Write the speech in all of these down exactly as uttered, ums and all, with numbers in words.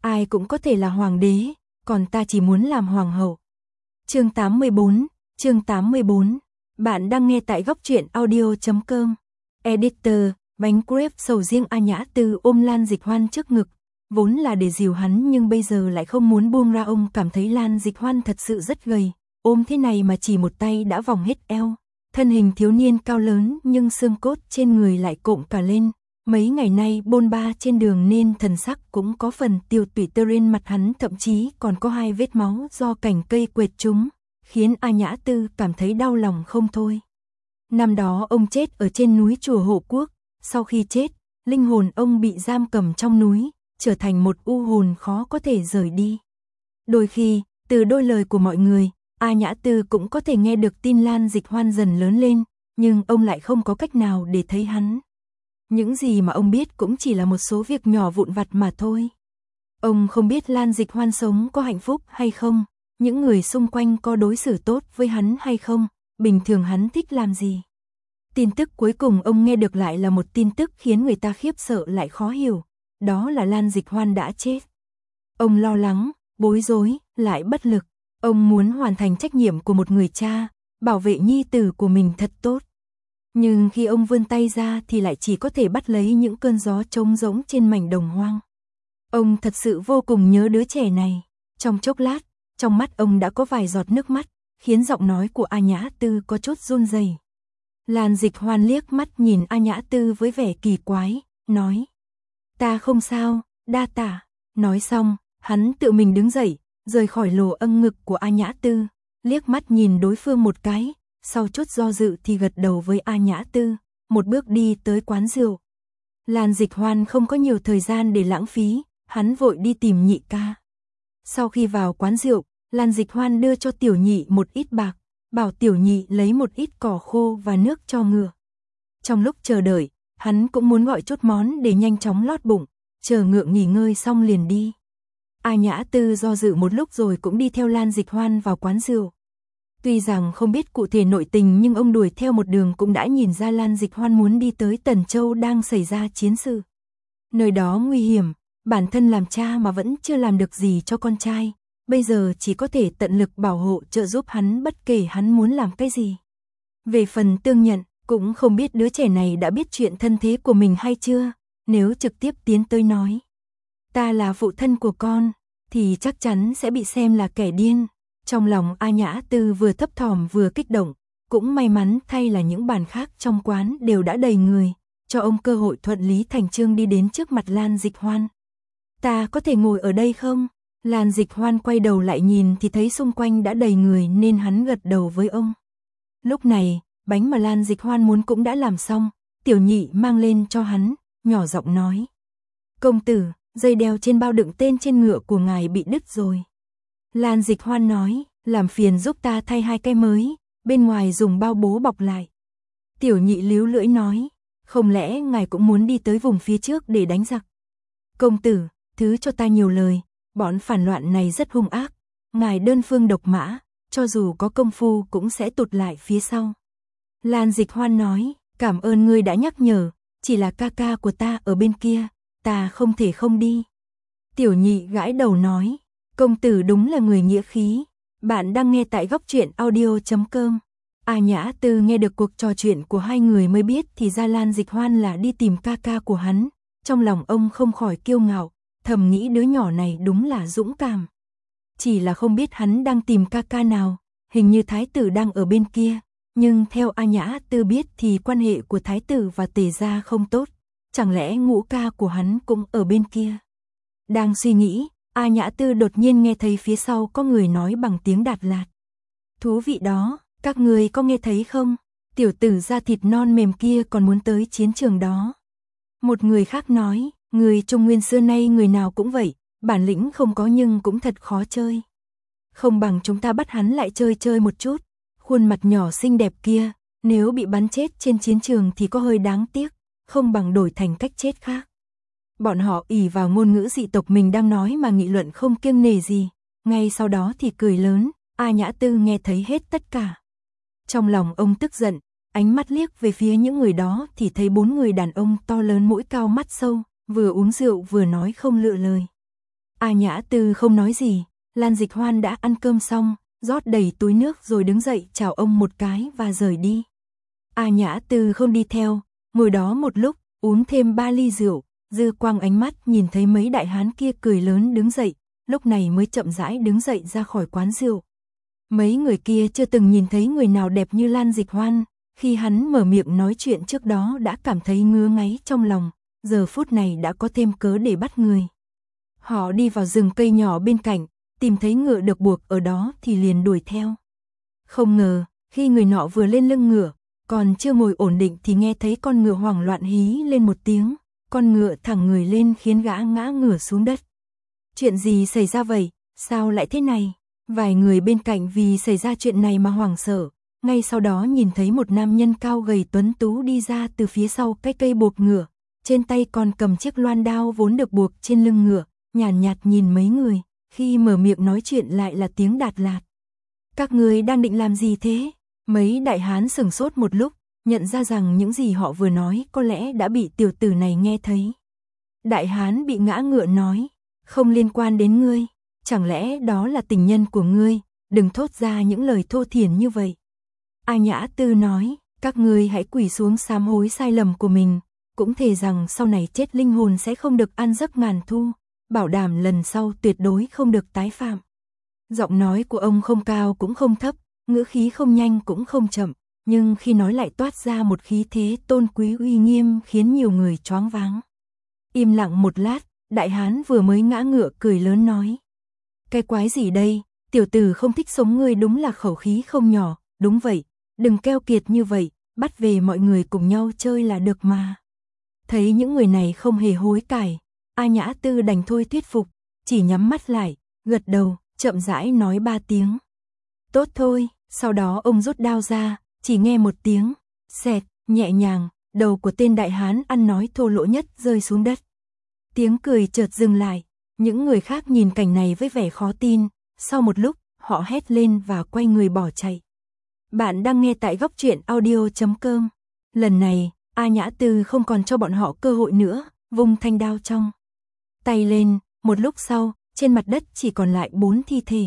ai cũng có thể là hoàng đế, còn ta chỉ muốn làm hoàng hậu. Chương tám mươi bốn, chương tám mươi bốn. Bạn đang nghe tại góc truyện audio chấm com. Editor, bánh crepe sầu riêng A Nhã Tư ôm Lan Dịch Hoan trước ngực, vốn là để dìu hắn nhưng bây giờ lại không muốn buông ra. Ông cảm thấy Lan Dịch Hoan thật sự rất gầy, ôm thế này mà chỉ một tay đã vòng hết eo. Thân hình thiếu niên cao lớn nhưng xương cốt trên người lại cộm cả lên. Mấy ngày nay bôn ba trên đường nên thần sắc cũng có phần tiêu tụy, trên mặt hắn thậm chí còn có hai vết máu do cành cây quệt trúng, khiến A Nhã Tư cảm thấy đau lòng không thôi. Năm đó ông chết ở trên núi chùa Hộ Quốc, sau khi chết, linh hồn ông bị giam cầm trong núi, trở thành một u hồn khó có thể rời đi. Đôi khi, từ đôi lời của mọi người, A Nhã Tư cũng có thể nghe được tin Lan Dịch Hoan dần lớn lên, nhưng ông lại không có cách nào để thấy hắn. Những gì mà ông biết cũng chỉ là một số việc nhỏ vụn vặt mà thôi. Ông không biết Lan Dịch Hoan sống có hạnh phúc hay không, những người xung quanh có đối xử tốt với hắn hay không, bình thường hắn thích làm gì. Tin tức cuối cùng ông nghe được lại là một tin tức khiến người ta khiếp sợ lại khó hiểu, đó là Lan Dịch Hoan đã chết. Ông lo lắng, bối rối, lại bất lực, ông muốn hoàn thành trách nhiệm của một người cha, bảo vệ nhi tử của mình thật tốt. Nhưng khi ông vươn tay ra thì lại chỉ có thể bắt lấy những cơn gió trống rỗng trên mảnh đồng hoang. Ông thật sự vô cùng nhớ đứa trẻ này. Trong chốc lát, trong mắt ông đã có vài giọt nước mắt, khiến giọng nói của A Nhã Tư có chút run rẩy. Lan Dịch Hoan liếc mắt nhìn A Nhã Tư với vẻ kỳ quái, nói: "Ta không sao, đa tạ." Nói xong, hắn tự mình đứng dậy, rời khỏi lồ âng ngực của A Nhã Tư, liếc mắt nhìn đối phương một cái, sau chút do dự thì gật đầu với A Nhã Tư, một bước đi tới quán rượu. Lan Dịch Hoan không có nhiều thời gian để lãng phí, hắn vội đi tìm Nhị ca. Sau khi vào quán rượu, Lan Dịch Hoan đưa cho Tiểu Nhị một ít bạc, bảo Tiểu Nhị lấy một ít cỏ khô và nước cho ngựa. Trong lúc chờ đợi, hắn cũng muốn gọi chút món để nhanh chóng lót bụng, chờ ngựa nghỉ ngơi xong liền đi. A Nhã Tư do dự một lúc rồi cũng đi theo Lan Dịch Hoan vào quán rượu. Tuy rằng không biết cụ thể nội tình nhưng ông đuổi theo một đường cũng đã nhìn ra Lan Dịch Hoan muốn đi tới Tần Châu đang xảy ra chiến sự. Nơi đó nguy hiểm, bản thân làm cha mà vẫn chưa làm được gì cho con trai, bây giờ chỉ có thể tận lực bảo hộ trợ giúp hắn bất kể hắn muốn làm cái gì. Về phần Tương Nhận, cũng không biết đứa trẻ này đã biết chuyện thân thế của mình hay chưa, nếu trực tiếp tiến tới nói: "Ta là phụ thân của con", thì chắc chắn sẽ bị xem là kẻ điên. Trong lòng A Nhã Tư vừa thấp thỏm vừa kích động, cũng may mắn thay là những bàn khác trong quán đều đã đầy người, cho ông cơ hội thuận lý thành chương đi đến trước mặt Lan Dịch Hoan. "Ta có thể ngồi ở đây không?" Lan Dịch Hoan quay đầu lại nhìn thì thấy xung quanh đã đầy người nên hắn gật đầu với ông. Lúc này, bánh mà Lan Dịch Hoan muốn cũng đã làm xong, Tiểu Nhị mang lên cho hắn, nhỏ giọng nói: "Công tử, dây đeo trên bao đựng tên trên ngựa của ngài bị đứt rồi." Lan Dịch Hoan nói: "Làm phiền giúp ta thay hai cái mới, bên ngoài dùng bao bố bọc lại." Tiểu Nhị líu lưỡi nói: "Không lẽ ngài cũng muốn đi tới vùng phía trước để đánh giặc?" "Công tử, thứ cho ta nhiều lời, bọn phản loạn này rất hung ác, ngài đơn phương độc mã, cho dù có công phu cũng sẽ tụt lại phía sau." Lan Dịch Hoan nói: "Cảm ơn ngươi đã nhắc nhở, chỉ là ca ca của ta ở bên kia, ta không thể không đi." Tiểu Nhị gãi đầu nói: "Công tử đúng là người nghĩa khí." Bạn đang nghe tại góc truyện audio chấm com. A Nhã Tư nghe được cuộc trò chuyện của hai người mới biết thì ra Lan Dịch Hoan là đi tìm ca ca của hắn. Trong lòng ông không khỏi kiêu ngạo, thầm nghĩ đứa nhỏ này đúng là dũng cảm. Chỉ là không biết hắn đang tìm ca ca nào, hình như thái tử đang ở bên kia. Nhưng theo A Nhã Tư biết thì quan hệ của thái tử và Tề gia không tốt, chẳng lẽ ngũ ca của hắn cũng ở bên kia. Đang suy nghĩ, A Nhã Tư đột nhiên nghe thấy phía sau có người nói bằng tiếng Đạt Lạt: "Thú vị đó, các người có nghe thấy không? Tiểu tử da thịt non mềm kia còn muốn tới chiến trường đó." Một người khác nói: "Người Trung Nguyên xưa nay người nào cũng vậy, bản lĩnh không có nhưng cũng thật khó chơi. Không bằng chúng ta bắt hắn lại chơi chơi một chút, khuôn mặt nhỏ xinh đẹp kia, nếu bị bắn chết trên chiến trường thì có hơi đáng tiếc, không bằng đổi thành cách chết khác." Bọn họ ỷ vào ngôn ngữ dị tộc mình đang nói mà nghị luận không kiêng nể gì, ngay sau đó thì cười lớn. A Nhã Tư nghe thấy hết tất cả. Trong lòng ông tức giận, ánh mắt liếc về phía những người đó thì thấy bốn người đàn ông to lớn mũi cao mắt sâu, vừa uống rượu vừa nói không lựa lời. A Nhã Tư không nói gì, Lan Dịch Hoan đã ăn cơm xong, rót đầy túi nước rồi đứng dậy chào ông một cái và rời đi. A Nhã Tư không đi theo, ngồi đó một lúc, uống thêm ba ly rượu, dư quang ánh mắt nhìn thấy mấy đại hán kia cười lớn đứng dậy, lúc này mới chậm rãi đứng dậy ra khỏi quán rượu. Mấy người kia chưa từng nhìn thấy người nào đẹp như Lan Dịch Hoan, khi hắn mở miệng nói chuyện trước đó đã cảm thấy ngứa ngáy trong lòng, giờ phút này đã có thêm cớ để bắt người. Họ đi vào rừng cây nhỏ bên cạnh, tìm thấy ngựa được buộc ở đó thì liền đuổi theo. Không ngờ, khi người nọ vừa lên lưng ngựa, còn chưa ngồi ổn định thì nghe thấy con ngựa hoảng loạn hí lên một tiếng, con ngựa thẳng người lên khiến gã ngã ngửa xuống đất. Chuyện gì xảy ra vậy, sao lại thế này? Vài người bên cạnh vì xảy ra chuyện này mà hoảng sợ, ngay sau đó nhìn thấy một nam nhân cao gầy tuấn tú đi ra từ phía sau cái cây buộc ngựa, trên tay còn cầm chiếc loan đao vốn được buộc trên lưng ngựa, nhàn nhạt, nhạt nhìn mấy người, khi mở miệng nói chuyện lại là tiếng Đạt Lạt. Các người đang định làm gì thế? Mấy đại hán sửng sốt một lúc, nhận ra rằng những gì họ vừa nói có lẽ đã bị tiểu tử này nghe thấy. Đại hán bị ngã ngựa nói, không liên quan đến ngươi, chẳng lẽ đó là tình nhân của ngươi, đừng thốt ra những lời thô thiển như vậy. A Nhã Tư nói, các ngươi hãy quỳ xuống sám hối sai lầm của mình, cũng thề rằng sau này chết linh hồn sẽ không được ăn giấc ngàn thu, bảo đảm lần sau tuyệt đối không được tái phạm. Giọng nói của ông không cao cũng không thấp, ngữ khí không nhanh cũng không chậm, nhưng khi nói lại toát ra một khí thế tôn quý uy nghiêm khiến nhiều người choáng váng. Im lặng một lát, đại hán vừa mới ngã ngựa cười lớn nói. Cái quái gì đây, tiểu tử không thích sống ngươi đúng là khẩu khí không nhỏ, đúng vậy, đừng keo kiệt như vậy, bắt về mọi người cùng nhau chơi là được mà. Thấy những người này không hề hối cải, A Nhã Tư đành thôi thuyết phục, chỉ nhắm mắt lại, gật đầu, chậm rãi nói ba tiếng. Tốt thôi, sau đó ông rút đao ra, chỉ nghe một tiếng, xẹt, nhẹ nhàng, đầu của tên đại hán ăn nói thô lỗ nhất rơi xuống đất. Tiếng cười chợt dừng lại, những người khác nhìn cảnh này với vẻ khó tin, sau một lúc, họ hét lên và quay người bỏ chạy. Bạn đang nghe tại góc truyện audio chấm com. Lần này, A Nhã Tư không còn cho bọn họ cơ hội nữa, vung thanh đao trong tay lên, một lúc sau, trên mặt đất chỉ còn lại bốn thi thể.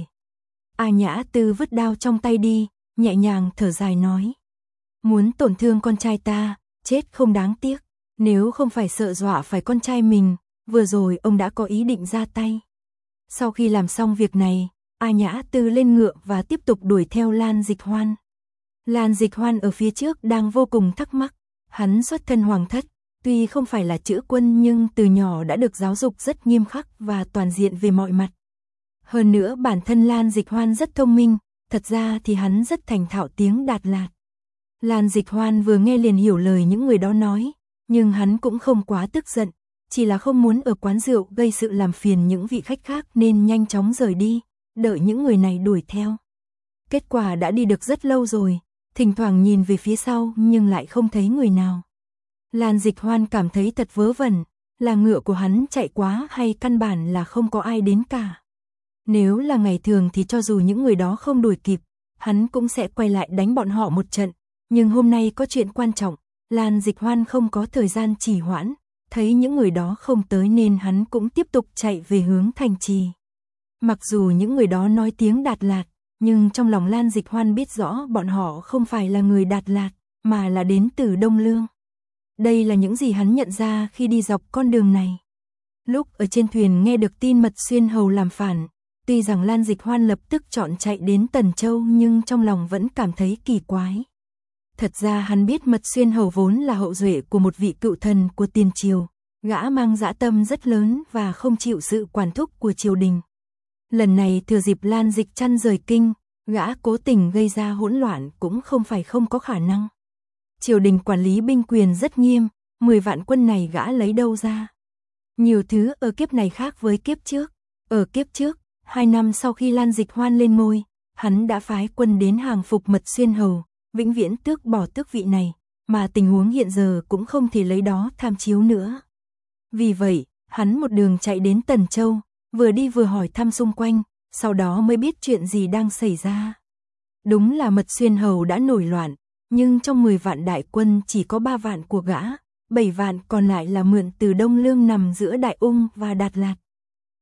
A Nhã Tư vứt đao trong tay đi, nhẹ nhàng thở dài nói. Muốn tổn thương con trai ta, chết không đáng tiếc, nếu không phải sợ dọa phải con trai mình, vừa rồi ông đã có ý định ra tay. Sau khi làm xong việc này, A Nhã Tư lên ngựa và tiếp tục đuổi theo Lan Dịch Hoan. Lan Dịch Hoan ở phía trước đang vô cùng thắc mắc, hắn xuất thân hoàng thất, tuy không phải là chữ quân nhưng từ nhỏ đã được giáo dục rất nghiêm khắc và toàn diện về mọi mặt. Hơn nữa bản thân Lan Dịch Hoan rất thông minh, thật ra thì hắn rất thành thạo tiếng Đạt Lạt. Lan Dịch Hoan vừa nghe liền hiểu lời những người đó nói, nhưng hắn cũng không quá tức giận, chỉ là không muốn ở quán rượu gây sự làm phiền những vị khách khác nên nhanh chóng rời đi, đợi những người này đuổi theo. Kết quả đã đi được rất lâu rồi, thỉnh thoảng nhìn về phía sau nhưng lại không thấy người nào. Lan Dịch Hoan cảm thấy thật vớ vẩn, là ngựa của hắn chạy quá hay căn bản là không có ai đến cả. Nếu là ngày thường thì cho dù những người đó không đuổi kịp, hắn cũng sẽ quay lại đánh bọn họ một trận, nhưng hôm nay có chuyện quan trọng, Lan Dịch Hoan không có thời gian trì hoãn, thấy những người đó không tới nên hắn cũng tiếp tục chạy về hướng thành trì. Mặc dù những người đó nói tiếng Đạt Lạt, nhưng trong lòng Lan Dịch Hoan biết rõ bọn họ không phải là người Đạt Lạt, mà là đến từ Đông Lương. Đây là những gì hắn nhận ra khi đi dọc con đường này. Lúc ở trên thuyền nghe được tin Mật Xuyên Hầu làm phản, tuy rằng Lan Dịch Hoan lập tức chọn chạy đến Tần Châu nhưng trong lòng vẫn cảm thấy kỳ quái. Thật ra hắn biết Mật Xuyên Hầu vốn là hậu duệ của một vị cựu thần của tiền triều, gã mang dã tâm rất lớn và không chịu sự quản thúc của triều đình. Lần này thừa dịp Lan Dịch Trăn rời kinh, gã cố tình gây ra hỗn loạn cũng không phải không có khả năng. Triều đình quản lý binh quyền rất nghiêm, mười vạn quân này gã lấy đâu ra. Nhiều thứ ở kiếp này khác với kiếp trước. Ở kiếp trước, hai năm sau khi Lan Dịch Hoan lên ngôi, hắn đã phái quân đến hàng phục Mật Xuyên Hầu, vĩnh viễn tước bỏ tước vị này, mà tình huống hiện giờ cũng không thể lấy đó tham chiếu nữa. Vì vậy, hắn một đường chạy đến Tần Châu, vừa đi vừa hỏi thăm xung quanh, sau đó mới biết chuyện gì đang xảy ra. Đúng là Mật Xuyên Hầu đã nổi loạn, nhưng trong mười vạn đại quân chỉ có ba vạn của gã, bảy vạn còn lại là mượn từ Đông Lương nằm giữa Đại Ung và Đạt Lạt.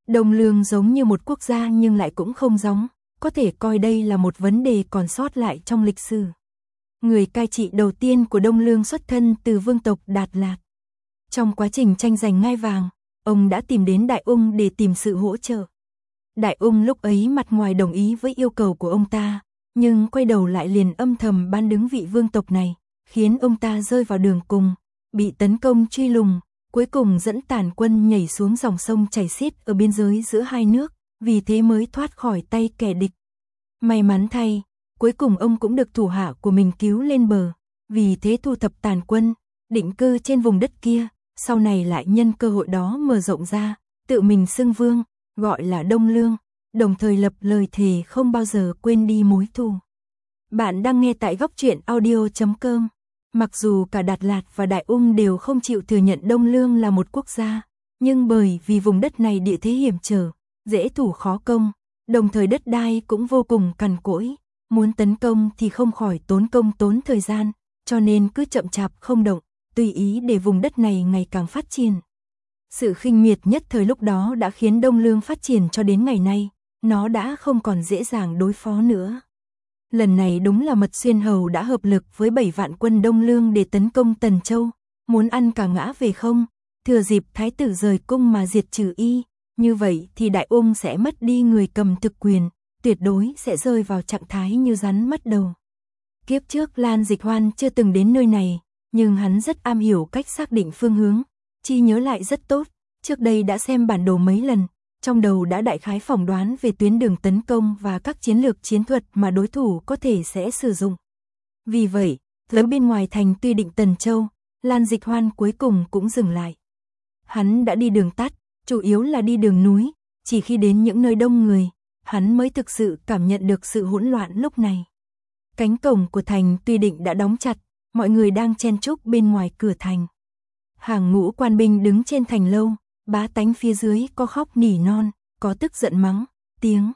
Đông Lương giống như một quốc gia nhưng lại cũng không giống, có thể coi đây là một vấn đề còn sót lại trong lịch sử. Người cai trị đầu tiên của Đông Lương xuất thân từ vương tộc Đạt Lạt. Trong quá trình tranh giành ngai vàng, ông đã tìm đến Đại Ung để tìm sự hỗ trợ. Đại Ung lúc ấy mặt ngoài đồng ý với yêu cầu của ông ta, nhưng quay đầu lại liền âm thầm bán đứng vị vương tộc này, khiến ông ta rơi vào đường cùng, bị tấn công truy lùng, cuối cùng dẫn tàn quân nhảy xuống dòng sông chảy xiết ở biên giới giữa hai nước, vì thế mới thoát khỏi tay kẻ địch. May mắn thay, cuối cùng ông cũng được thủ hạ của mình cứu lên bờ, vì thế thu thập tàn quân, định cư trên vùng đất kia, sau này lại nhân cơ hội đó mở rộng ra, tự mình xưng vương, gọi là Đông Lương, đồng thời lập lời thề không bao giờ quên đi mối thù. Bạn đang nghe tại góc truyện audio chấm com. Mặc dù cả Đạt Lạt và Đại Ung đều không chịu thừa nhận Đông Lương là một quốc gia, nhưng bởi vì vùng đất này địa thế hiểm trở, dễ thủ khó công, đồng thời đất đai cũng vô cùng cằn cỗi, muốn tấn công thì không khỏi tốn công tốn thời gian, cho nên cứ chậm chạp không động, tùy ý để vùng đất này ngày càng phát triển. Sự khinh miệt nhất thời lúc đó đã khiến Đông Lương phát triển cho đến ngày nay, nó đã không còn dễ dàng đối phó nữa. Lần này đúng là Mật Xuyên Hầu đã hợp lực với bảy vạn quân Đông Lương để tấn công Tần Châu, muốn ăn cả ngã về không, thừa dịp thái tử rời cung mà diệt trừ y, như vậy thì Đại Ung sẽ mất đi người cầm thực quyền, tuyệt đối sẽ rơi vào trạng thái như rắn mất đầu. Kiếp trước Lan Dịch Hoan chưa từng đến nơi này, nhưng hắn rất am hiểu cách xác định phương hướng, chi nhớ lại rất tốt, trước đây đã xem bản đồ mấy lần, trong đầu đã đại khái phỏng đoán về tuyến đường tấn công và các chiến lược chiến thuật mà đối thủ có thể sẽ sử dụng. Vì vậy, ở bên ngoài thành tuy định Tần Châu, Lan Dịch Hoan cuối cùng cũng dừng lại. Hắn đã đi đường tắt, chủ yếu là đi đường núi, chỉ khi đến những nơi đông người, hắn mới thực sự cảm nhận được sự hỗn loạn lúc này. Cánh cổng của thành tuy định đã đóng chặt, mọi người đang chen chúc bên ngoài cửa thành. Hàng ngũ quan binh đứng trên thành lâu, bá tánh phía dưới có khóc nỉ non, có tức giận mắng, tiếng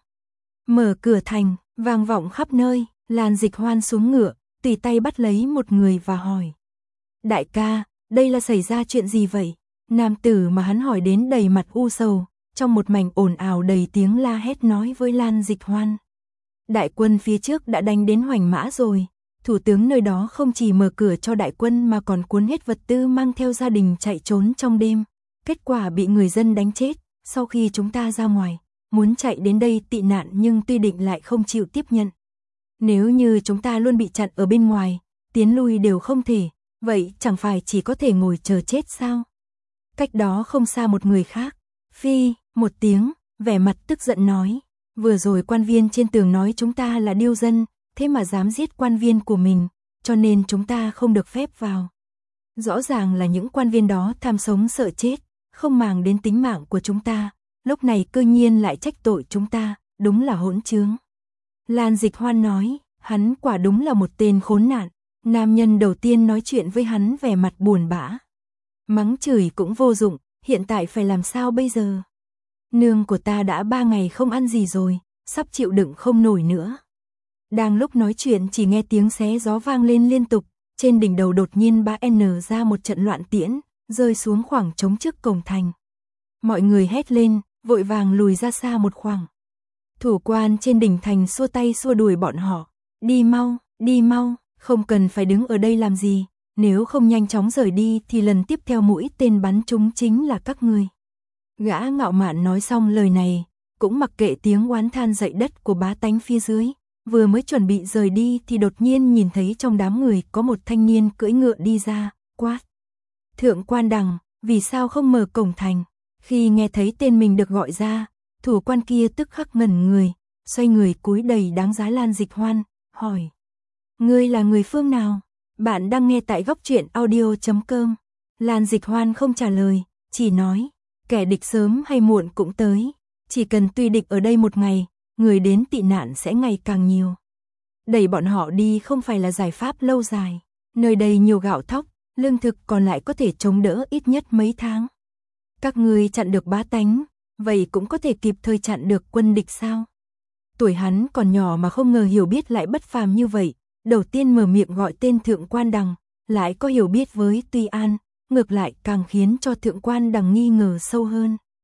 mở cửa thành, vang vọng khắp nơi. Lan Dịch Hoan xuống ngựa, tùy tay bắt lấy một người và hỏi. Đại ca, đây là xảy ra chuyện gì vậy? Nam tử mà hắn hỏi đến đầy mặt u sầu, trong một mảnh ồn ào đầy tiếng la hét nói với Lan Dịch Hoan. Đại quân phía trước đã đánh đến Hoành Mã rồi, thủ tướng nơi đó không chỉ mở cửa cho đại quân mà còn cuốn hết vật tư mang theo gia đình chạy trốn trong đêm. Kết quả bị người dân đánh chết, sau khi chúng ta ra ngoài, muốn chạy đến đây tị nạn nhưng tuy định lại không chịu tiếp nhận. Nếu như chúng ta luôn bị chặn ở bên ngoài, tiến lui đều không thể, vậy chẳng phải chỉ có thể ngồi chờ chết sao? Cách đó không xa một người khác, phi, một tiếng, vẻ mặt tức giận nói, vừa rồi quan viên trên tường nói chúng ta là điêu dân, thế mà dám giết quan viên của mình, cho nên chúng ta không được phép vào. Rõ ràng là những quan viên đó tham sống sợ chết, không màng đến tính mạng của chúng ta, lúc này cơ nhiên lại trách tội chúng ta, đúng là hỗn trướng. Lan Dịch Hoan nói, hắn quả đúng là một tên khốn nạn, nam nhân đầu tiên nói chuyện với hắn vẻ mặt buồn bã. Mắng chửi cũng vô dụng, hiện tại phải làm sao bây giờ? Nương của ta đã ba ngày không ăn gì rồi, sắp chịu đựng không nổi nữa. Đang lúc nói chuyện chỉ nghe tiếng xé gió vang lên liên tục, trên đỉnh đầu đột nhiên bá n ra một trận loạn tiễn, rơi xuống khoảng trống trước cổng thành. Mọi người hét lên, vội vàng lùi ra xa một khoảng. Thủ quan trên đỉnh thành xua tay xua đuổi bọn họ, đi mau, đi mau, không cần phải đứng ở đây làm gì, nếu không nhanh chóng rời đi thì lần tiếp theo mũi tên bắn trúng chính là các ngươi. Gã ngạo mạn nói xong lời này, cũng mặc kệ tiếng oán than dậy đất của bá tánh phía dưới, vừa mới chuẩn bị rời đi thì đột nhiên nhìn thấy trong đám người có một thanh niên cưỡi ngựa đi ra, quát. Thượng quan Đằng, vì sao không mở cổng thành? Khi nghe thấy tên mình được gọi ra, thủ quan kia tức khắc ngẩn người, xoay người cúi đầy đáng giá Lan Dịch Hoan, hỏi. Ngươi là người phương nào? Bạn đang nghe tại góc truyện audio chấm com. Lan Dịch Hoan không trả lời, chỉ nói, kẻ địch sớm hay muộn cũng tới, chỉ cần tuy địch ở đây một ngày, người đến tị nạn sẽ ngày càng nhiều. Đẩy bọn họ đi không phải là giải pháp lâu dài, nơi đây nhiều gạo thóc, lương thực còn lại có thể chống đỡ ít nhất mấy tháng. Các ngươi chặn được bá tánh, vậy cũng có thể kịp thời chặn được quân địch sao? Tuổi hắn còn nhỏ mà không ngờ hiểu biết lại bất phàm như vậy, đầu tiên mở miệng gọi tên Thượng quan Đằng, lại có hiểu biết với Tuy An, ngược lại càng khiến cho Thượng quan Đằng nghi ngờ sâu hơn.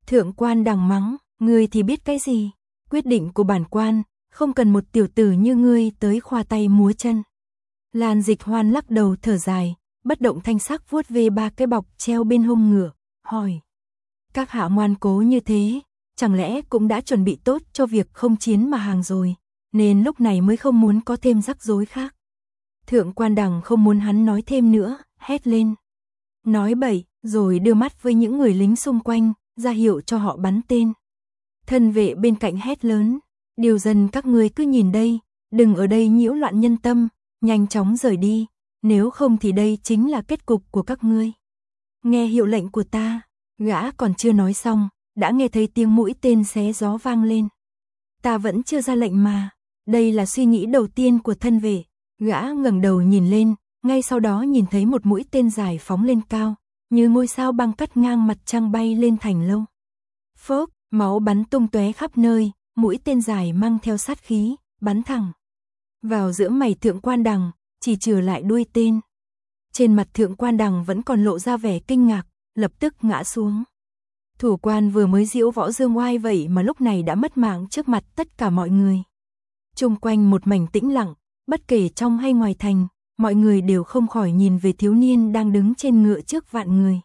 Thượng quan Đằng mắng, ngươi thì biết cái gì? Quyết định của bản quan, không cần một tiểu tử như ngươi tới khoa tay múa chân. Lan Dịch Hoan lắc đầu thở dài, bất động thanh sắc vuốt về ba cái bọc treo bên hông ngựa, hỏi. Các hạ ngoan cố như thế, chẳng lẽ cũng đã chuẩn bị tốt cho việc không chiến mà hàng rồi, nên lúc này mới không muốn có thêm rắc rối khác. Thượng quan Đằng không muốn hắn nói thêm nữa, hét lên. Nói bậy, rồi đưa mắt với những người lính xung quanh, ra hiệu cho họ bắn tên. Thân vệ bên cạnh hét lớn, điều dân các ngươi cứ nhìn đây, đừng ở đây nhiễu loạn nhân tâm, nhanh chóng rời đi, nếu không thì đây chính là kết cục của các ngươi. Nghe hiệu lệnh của ta, gã còn chưa nói xong, đã nghe thấy tiếng mũi tên xé gió vang lên. Ta vẫn chưa ra lệnh mà, đây là suy nghĩ đầu tiên của thân vệ, gã ngẩng đầu nhìn lên, ngay sau đó nhìn thấy một mũi tên dài phóng lên cao, như ngôi sao băng cắt ngang mặt trăng bay lên thành lâu. Phốc, máu bắn tung tóe khắp nơi, mũi tên dài mang theo sát khí, bắn thẳng vào giữa mày Thượng quan Đằng, chỉ trừ lại đuôi tên. Trên mặt Thượng quan Đằng vẫn còn lộ ra vẻ kinh ngạc, lập tức ngã xuống. Thủ quan vừa mới diễu võ dương oai vậy mà lúc này đã mất mạng trước mặt tất cả mọi người. Chung quanh một mảnh tĩnh lặng, bất kể trong hay ngoài thành, mọi người đều không khỏi nhìn về thiếu niên đang đứng trên ngựa trước vạn người.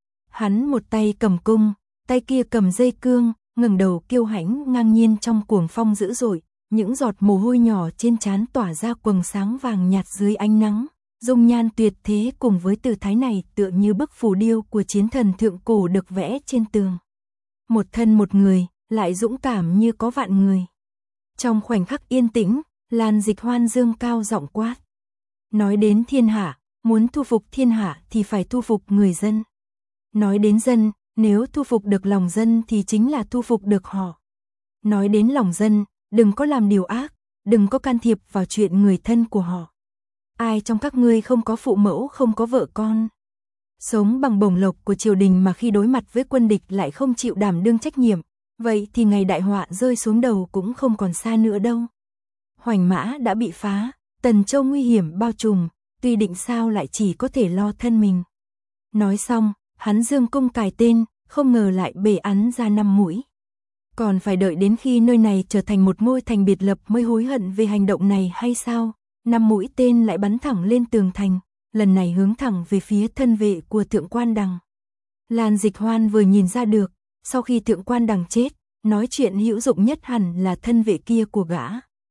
Hắn một tay cầm cung, tay kia cầm dây cương, ngẩng đầu kiêu hãnh ngang nhiên trong cuồng phong dữ dội, những giọt mồ hôi nhỏ trên trán tỏa ra quầng sáng vàng nhạt dưới ánh nắng, dung nhan tuyệt thế cùng với tư thái này tựa như bức phù điêu của chiến thần thượng cổ được vẽ trên tường. Một thân một người, lại dũng cảm như có vạn người. Trong khoảnh khắc yên tĩnh, Lan Dịch Hoan dương cao giọng quát. Nói đến thiên hạ, muốn thu phục thiên hạ thì phải thu phục người dân. Nói đến dân, nếu thu phục được lòng dân thì chính là thu phục được họ. Nói đến lòng dân, đừng có làm điều ác, đừng có can thiệp vào chuyện người thân của họ. Ai trong các ngươi không có phụ mẫu, không có vợ con? Sống bằng bổng lộc của triều đình mà khi đối mặt với quân địch lại không chịu đảm đương trách nhiệm, vậy thì ngày đại họa rơi xuống đầu cũng không còn xa nữa đâu. Hoành Mã đã bị phá, Tần Châu nguy hiểm bao trùm, tuy định sao lại chỉ có thể lo thân mình. Nói xong, hắn dương cung cài tên, không ngờ lại bể ắn ra năm mũi. Còn phải đợi đến khi nơi này trở thành một ngôi thành biệt lập mới hối hận về hành động này hay sao? Năm mũi tên lại bắn thẳng lên tường thành, lần này hướng thẳng về phía thân vệ của Thượng quan Đằng. Lan Dịch Hoan vừa nhìn ra được, sau khi Thượng quan Đằng chết, nói chuyện hữu dụng nhất hẳn là thân vệ kia của gã.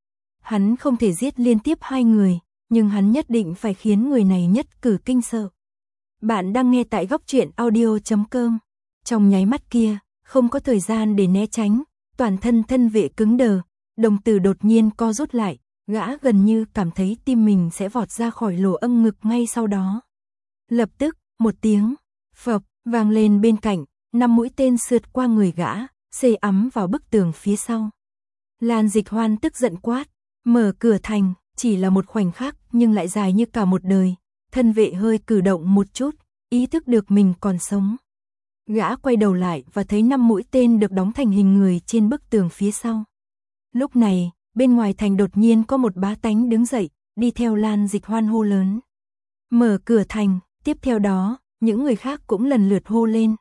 Hắn không thể giết liên tiếp hai người, nhưng hắn nhất định phải khiến người này nhất cử kinh sợ. Bạn đang nghe tại góc truyện audio chấm com. Trong nháy mắt kia, không có thời gian để né tránh, toàn thân thân vệ cứng đờ, đồng tử đột nhiên co rút lại, gã gần như cảm thấy tim mình sẽ vọt ra khỏi lỗ âm ngực ngay sau đó. Lập tức, một tiếng phập vang lên bên cạnh, năm mũi tên sượt qua người gã, xê ắm vào bức tường phía sau. Lan Dịch Hoan tức giận quát, mở cửa thành, chỉ là một khoảnh khắc nhưng lại dài như cả một đời. Thân vệ hơi cử động một chút, ý thức được mình còn sống. Gã quay đầu lại và thấy năm mũi tên được đóng thành hình người trên bức tường phía sau. Lúc này, bên ngoài thành đột nhiên có một bá tánh đứng dậy, đi theo Lan Dịch Hoan hô lớn. Mở cửa thành, tiếp theo đó, những người khác cũng lần lượt hô lên.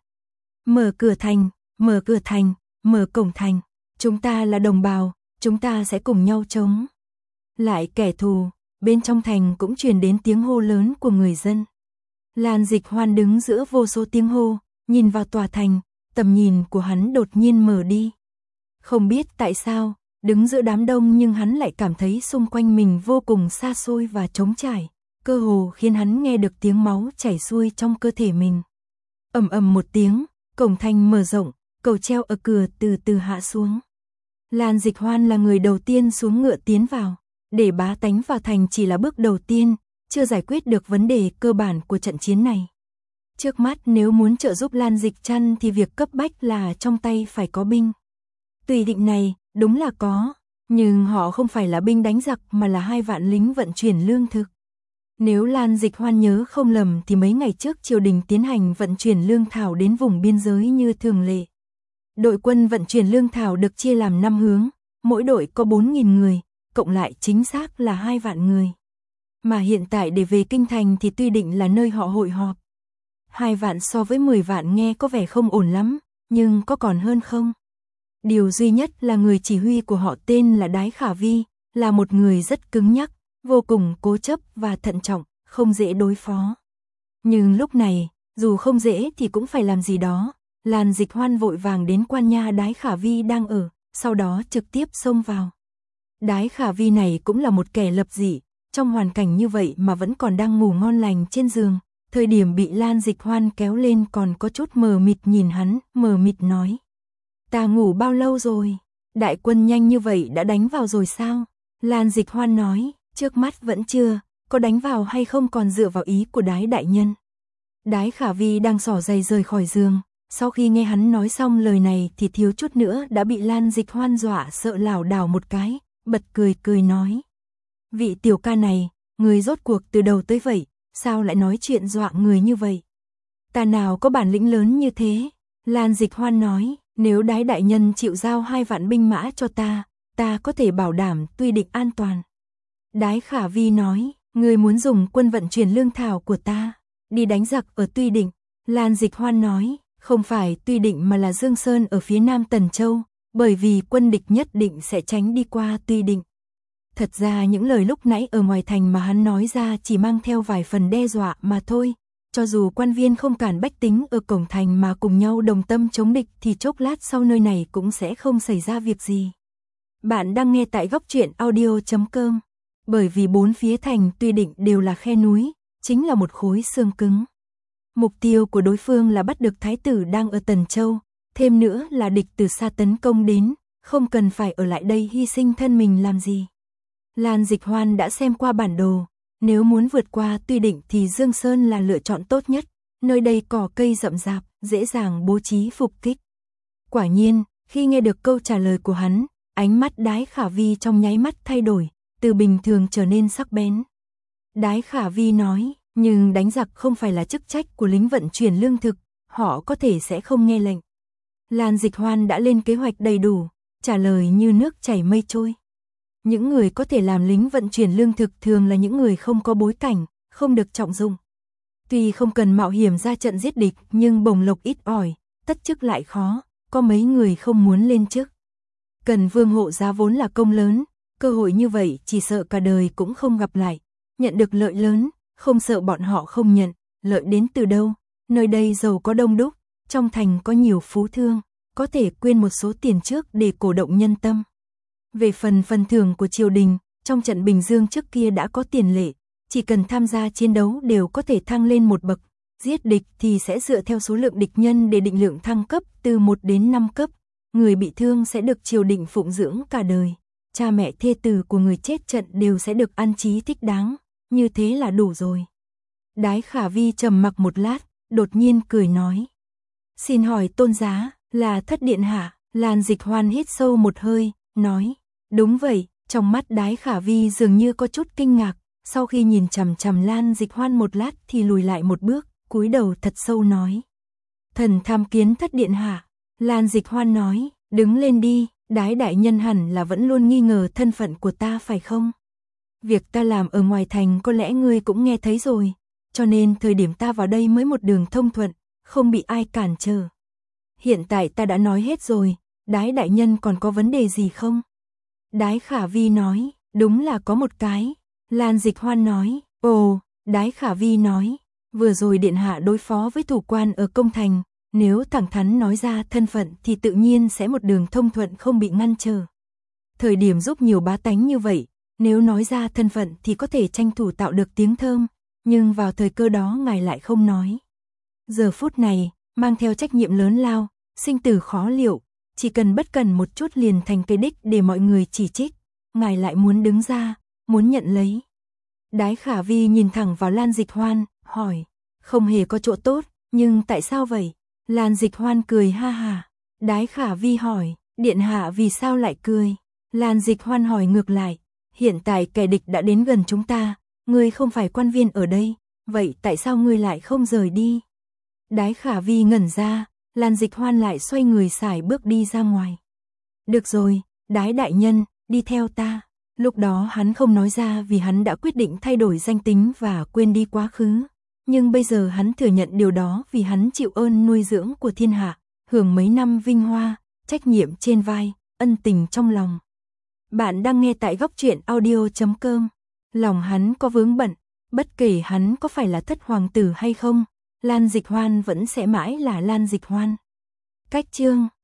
Mở cửa thành, mở cửa thành, mở cổng thành, chúng ta là đồng bào, chúng ta sẽ cùng nhau chống lại kẻ thù. Bên trong thành cũng truyền đến tiếng hô lớn của người dân. Lan Dịch Hoan đứng giữa vô số tiếng hô, nhìn vào tòa thành, tầm nhìn của hắn đột nhiên mở đi. Không biết tại sao, đứng giữa đám đông nhưng hắn lại cảm thấy xung quanh mình vô cùng xa xôi và trống trải, cơ hồ khiến hắn nghe được tiếng máu chảy xuôi trong cơ thể mình. Ầm ầm một tiếng, cổng thành mở rộng, cầu treo ở cửa từ từ hạ xuống. Lan Dịch Hoan là người đầu tiên xuống ngựa tiến vào. Để bá tánh vào thành chỉ là bước đầu tiên, chưa giải quyết được vấn đề cơ bản của trận chiến này. Trước mắt nếu muốn trợ giúp Lan Dịch Trăn thì việc cấp bách là trong tay phải có binh. Tùy định này, đúng là có, nhưng họ không phải là binh đánh giặc mà là hai vạn lính vận chuyển lương thực. Nếu Lan Dịch Hoan nhớ không lầm thì mấy ngày trước triều đình tiến hành vận chuyển lương thảo đến vùng biên giới như thường lệ. Đội quân vận chuyển lương thảo được chia làm năm hướng, mỗi đội có bốn nghìn người. Cộng lại chính xác là hai vạn người. Mà hiện tại để về kinh thành thì tuy định là nơi họ hội họp. Hai vạn so với mười vạn nghe có vẻ không ổn lắm, nhưng có còn hơn không? Điều duy nhất là người chỉ huy của họ tên là Đái Khả Vi, là một người rất cứng nhắc, vô cùng cố chấp và thận trọng, không dễ đối phó. Nhưng lúc này, dù không dễ thì cũng phải làm gì đó. Lan Dịch Hoan vội vàng đến quan nha Đái Khả Vi đang ở, sau đó trực tiếp xông vào. Đái Khả Vi này cũng là một kẻ lập dị, trong hoàn cảnh như vậy mà vẫn còn đang ngủ ngon lành trên giường, thời điểm bị Lan Dịch Hoan kéo lên còn có chút mờ mịt nhìn hắn, mờ mịt nói. Ta ngủ bao lâu rồi? Đại quân nhanh như vậy đã đánh vào rồi sao? Lan Dịch Hoan nói, trước mắt vẫn chưa, có đánh vào hay không còn dựa vào ý của Đái đại nhân. Đái Khả Vi đang xỏ giày rời khỏi giường, sau khi nghe hắn nói xong lời này thì thiếu chút nữa đã bị Lan Dịch Hoan dọa sợ lảo đảo một cái, bật cười cười nói. Vị tiểu ca này, người rốt cuộc từ đầu tới vậy, sao lại nói chuyện dọa người như vậy? Ta nào có bản lĩnh lớn như thế? Lan Dịch Hoan nói, nếu Đái đại nhân chịu giao hai vạn binh mã cho ta, ta có thể bảo đảm Tuy Định an toàn. Đái Khả Vi nói, người muốn dùng quân vận chuyển lương thảo của ta, đi đánh giặc ở Tuy Định. Lan Dịch Hoan nói, không phải Tuy Định mà là Dương Sơn ở phía nam Tần Châu, bởi vì quân địch nhất định sẽ tránh đi qua Tuy Định. Thật ra những lời lúc nãy ở ngoài thành mà hắn nói ra chỉ mang theo vài phần đe dọa mà thôi. Cho dù quan viên không cản bách tính ở cổng thành mà cùng nhau đồng tâm chống địch thì chốc lát sau nơi này cũng sẽ không xảy ra việc gì. Bạn đang nghe tại góc truyện audio chấm com. Bởi vì bốn phía thành Tuy Định đều là khe núi, chính là một khối xương cứng. Mục tiêu của đối phương là bắt được thái tử đang ở Tần Châu, thêm nữa là địch từ xa tấn công đến, không cần phải ở lại đây hy sinh thân mình làm gì. Lan Dịch Hoan đã xem qua bản đồ, nếu muốn vượt qua Tuy Định thì Dương Sơn là lựa chọn tốt nhất, nơi đây cỏ cây rậm rạp, dễ dàng bố trí phục kích. Quả nhiên, khi nghe được câu trả lời của hắn, ánh mắt Đái Khả Vi trong nháy mắt thay đổi, từ bình thường trở nên sắc bén. Đái Khả Vi nói, nhưng đánh giặc không phải là chức trách của lính vận chuyển lương thực, họ có thể sẽ không nghe lệnh. Lan Dịch Hoan đã lên kế hoạch đầy đủ, trả lời như nước chảy mây trôi. Những người có thể làm lính vận chuyển lương thực thường là những người không có bối cảnh, không được trọng dụng. Tuy không cần mạo hiểm ra trận giết địch nhưng bổng lộc ít ỏi, tất chức lại khó, có mấy người không muốn lên chức. Cần vương hộ giá vốn là công lớn, cơ hội như vậy chỉ sợ cả đời cũng không gặp lại. Nhận được lợi lớn, không sợ bọn họ không nhận, lợi đến từ đâu, nơi đây giàu có đông đúc, trong thành có nhiều phú thương, có thể quyên một số tiền trước để cổ động nhân tâm. Về phần phần thưởng của triều đình, trong trận Bình Dương trước kia đã có tiền lệ, chỉ cần tham gia chiến đấu đều có thể thăng lên một bậc, giết địch thì sẽ dựa theo số lượng địch nhân để định lượng thăng cấp từ một đến năm cấp, người bị thương sẽ được triều đình phụng dưỡng cả đời, cha mẹ thê tử của người chết trận đều sẽ được an trí thích đáng, như thế là đủ rồi. Đái Khả Vi trầm mặc một lát, đột nhiên cười nói. Xin hỏi tôn giá, là thất điện hạ? Lan Dịch Hoan hít sâu một hơi, nói. Đúng vậy, trong mắt Đái Khả Vi dường như có chút kinh ngạc, sau khi nhìn chằm chằm Lan Dịch Hoan một lát thì lùi lại một bước, cúi đầu thật sâu nói. Thần tham kiến thất điện hạ. Lan Dịch Hoan nói, đứng lên đi, Đái đại nhân hẳn là vẫn luôn nghi ngờ thân phận của ta phải không? Việc ta làm ở ngoài thành có lẽ ngươi cũng nghe thấy rồi, cho nên thời điểm ta vào đây mới một đường thông thuận, không bị ai cản trở. Hiện tại ta đã nói hết rồi, Đái đại nhân còn có vấn đề gì không? Đái Khả Vi nói, đúng là có một cái. Lan Dịch Hoan nói, ồ, Đái Khả Vi nói, vừa rồi điện hạ đối phó với thủ quan ở công thành, nếu thẳng thắn nói ra thân phận thì tự nhiên sẽ một đường thông thuận không bị ngăn trở. Thời điểm giúp nhiều bá tánh như vậy, nếu nói ra thân phận thì có thể tranh thủ tạo được tiếng thơm, nhưng vào thời cơ đó ngài lại không nói. Giờ phút này, mang theo trách nhiệm lớn lao, sinh tử khó liệu, chỉ cần bất cần một chút liền thành cái đích để mọi người chỉ trích, ngài lại muốn đứng ra, muốn nhận lấy. Đái Khả Vi nhìn thẳng vào Lan Dịch Hoan, hỏi, không hề có chỗ tốt, nhưng tại sao vậy? Lan Dịch Hoan cười ha ha. Đái Khả Vi hỏi, điện hạ vì sao lại cười? Lan Dịch Hoan hỏi ngược lại, hiện tại kẻ địch đã đến gần chúng ta, ngươi không phải quan viên ở đây, vậy tại sao ngươi lại không rời đi? Đái Khả Vi ngẩn ra, Lan Dịch Hoan lại xoay người sải bước đi ra ngoài. Được rồi, Đái đại nhân, đi theo ta. Lúc đó hắn không nói ra vì hắn đã quyết định thay đổi danh tính và quên đi quá khứ. Nhưng bây giờ hắn thừa nhận điều đó vì hắn chịu ơn nuôi dưỡng của thiên hạ. hưởng mấy năm vinh hoa, trách nhiệm trên vai, ân tình trong lòng. Bạn đang nghe tại góc truyện audio chấm com. Lòng hắn có vướng bận, bất kể hắn có phải là thất hoàng tử hay không, Lan Dịch Hoan vẫn sẽ mãi là Lan Dịch Hoan. Cách chương